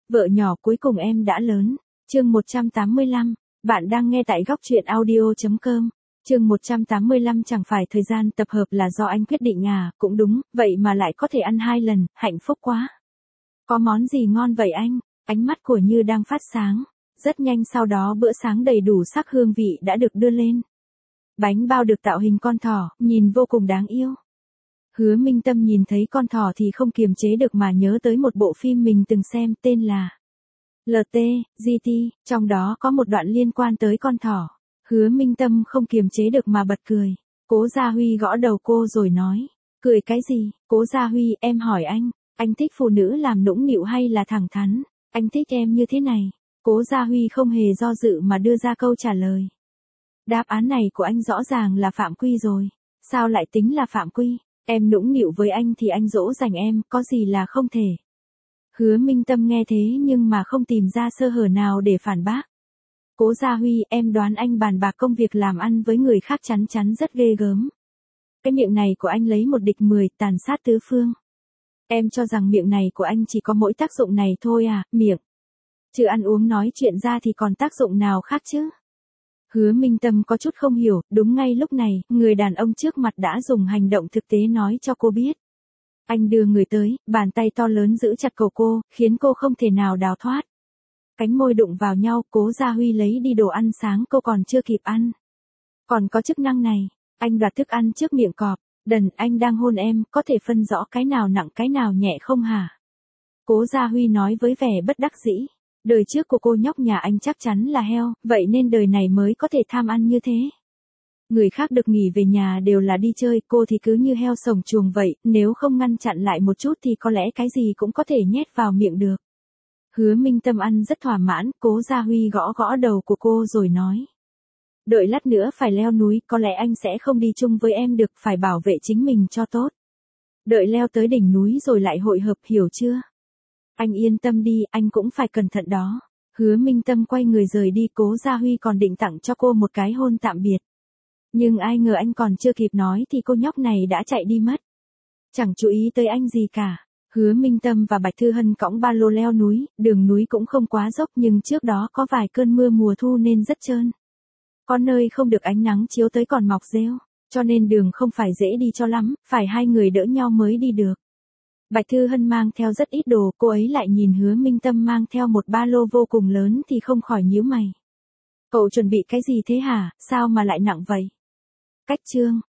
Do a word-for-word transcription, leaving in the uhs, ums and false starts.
Vợ nhỏ cuối cùng em đã lớn. Chương một trăm tám mươi lăm. Bạn đang nghe tại góc truyện audio chấm com. Chương một trăm tám mươi lăm chẳng phải thời gian tập hợp là do anh quyết định à, cũng đúng, vậy mà lại có thể ăn hai lần, hạnh phúc quá. Có món gì ngon vậy anh? Ánh mắt của Như đang phát sáng. Rất nhanh sau đó bữa sáng đầy đủ sắc hương vị đã được đưa lên. Bánh bao được tạo hình con thỏ, nhìn vô cùng đáng yêu. Hứa Minh Tâm nhìn thấy con thỏ thì không kiềm chế được mà nhớ tới một bộ phim mình từng xem tên là lờ tê, giê tê, trong đó có một đoạn liên quan tới con thỏ. Hứa Minh Tâm không kiềm chế được mà bật cười. Cố Gia Huy gõ đầu cô rồi nói. Cười cái gì? Cố Gia Huy, em hỏi anh, anh thích phụ nữ làm nũng nịu hay là thẳng thắn? Anh thích em như thế này. Cố Gia Huy không hề do dự mà đưa ra câu trả lời. Đáp án này của anh rõ ràng là phạm quy rồi. Sao lại tính là phạm quy? Em nũng nịu với anh thì anh dỗ dành em, có gì là không thể. Hứa Minh Tâm nghe thế nhưng mà không tìm ra sơ hở nào để phản bác. Cố Gia Huy, em đoán anh bàn bạc công việc làm ăn với người khác chắn chắn rất ghê gớm. Cái miệng này của anh lấy một địch mười, tàn sát tứ phương. Em cho rằng miệng này của anh chỉ có mỗi tác dụng này thôi à, miệng. Chứ ăn uống nói chuyện ra thì còn tác dụng nào khác chứ? Hứa Minh Tâm có chút không hiểu, đúng ngay lúc này, người đàn ông trước mặt đã dùng hành động thực tế nói cho cô biết. Anh đưa người tới, bàn tay to lớn giữ chặt cổ cô, khiến cô không thể nào đào thoát. Cánh môi đụng vào nhau, Cố Gia Huy lấy đi đồ ăn sáng cô còn chưa kịp ăn. Còn có chức năng này, anh đoạt thức ăn trước miệng cọp. Đần, anh đang hôn em, có thể phân rõ cái nào nặng cái nào nhẹ không hả? Cố Gia Huy nói với vẻ bất đắc dĩ. Đời trước của cô nhóc nhà anh chắc chắn là heo, vậy nên đời này mới có thể tham ăn như thế. Người khác được nghỉ về nhà đều là đi chơi, cô thì cứ như heo sồng chuồng vậy, nếu không ngăn chặn lại một chút thì có lẽ cái gì cũng có thể nhét vào miệng được. Hứa Minh Tâm ăn rất thỏa mãn, Cố Gia Huy gõ gõ đầu của cô rồi nói. Đợi lát nữa phải leo núi, có lẽ anh sẽ không đi chung với em được, phải bảo vệ chính mình cho tốt. Đợi leo tới đỉnh núi rồi lại hội hợp, hiểu chưa? Anh yên tâm đi, anh cũng phải cẩn thận đó. Hứa Minh Tâm quay người rời đi, Cố Gia Huy còn định tặng cho cô một cái hôn tạm biệt. Nhưng ai ngờ anh còn chưa kịp nói thì cô nhóc này đã chạy đi mất. Chẳng chú ý tới anh gì cả. Hứa Minh Tâm và Bạch Thư Hân cõng ba lô leo núi, đường núi cũng không quá dốc nhưng trước đó có vài cơn mưa mùa thu nên rất trơn. Có nơi không được ánh nắng chiếu tới còn mọc rêu, cho nên đường không phải dễ đi cho lắm, phải hai người đỡ nhau mới đi được. Bạch Thư Hân mang theo rất ít đồ, cô ấy lại nhìn Hứa Minh Tâm mang theo một ba lô vô cùng lớn thì không khỏi nhíu mày. Cậu chuẩn bị cái gì thế hả, sao mà lại nặng vậy? Cách chương.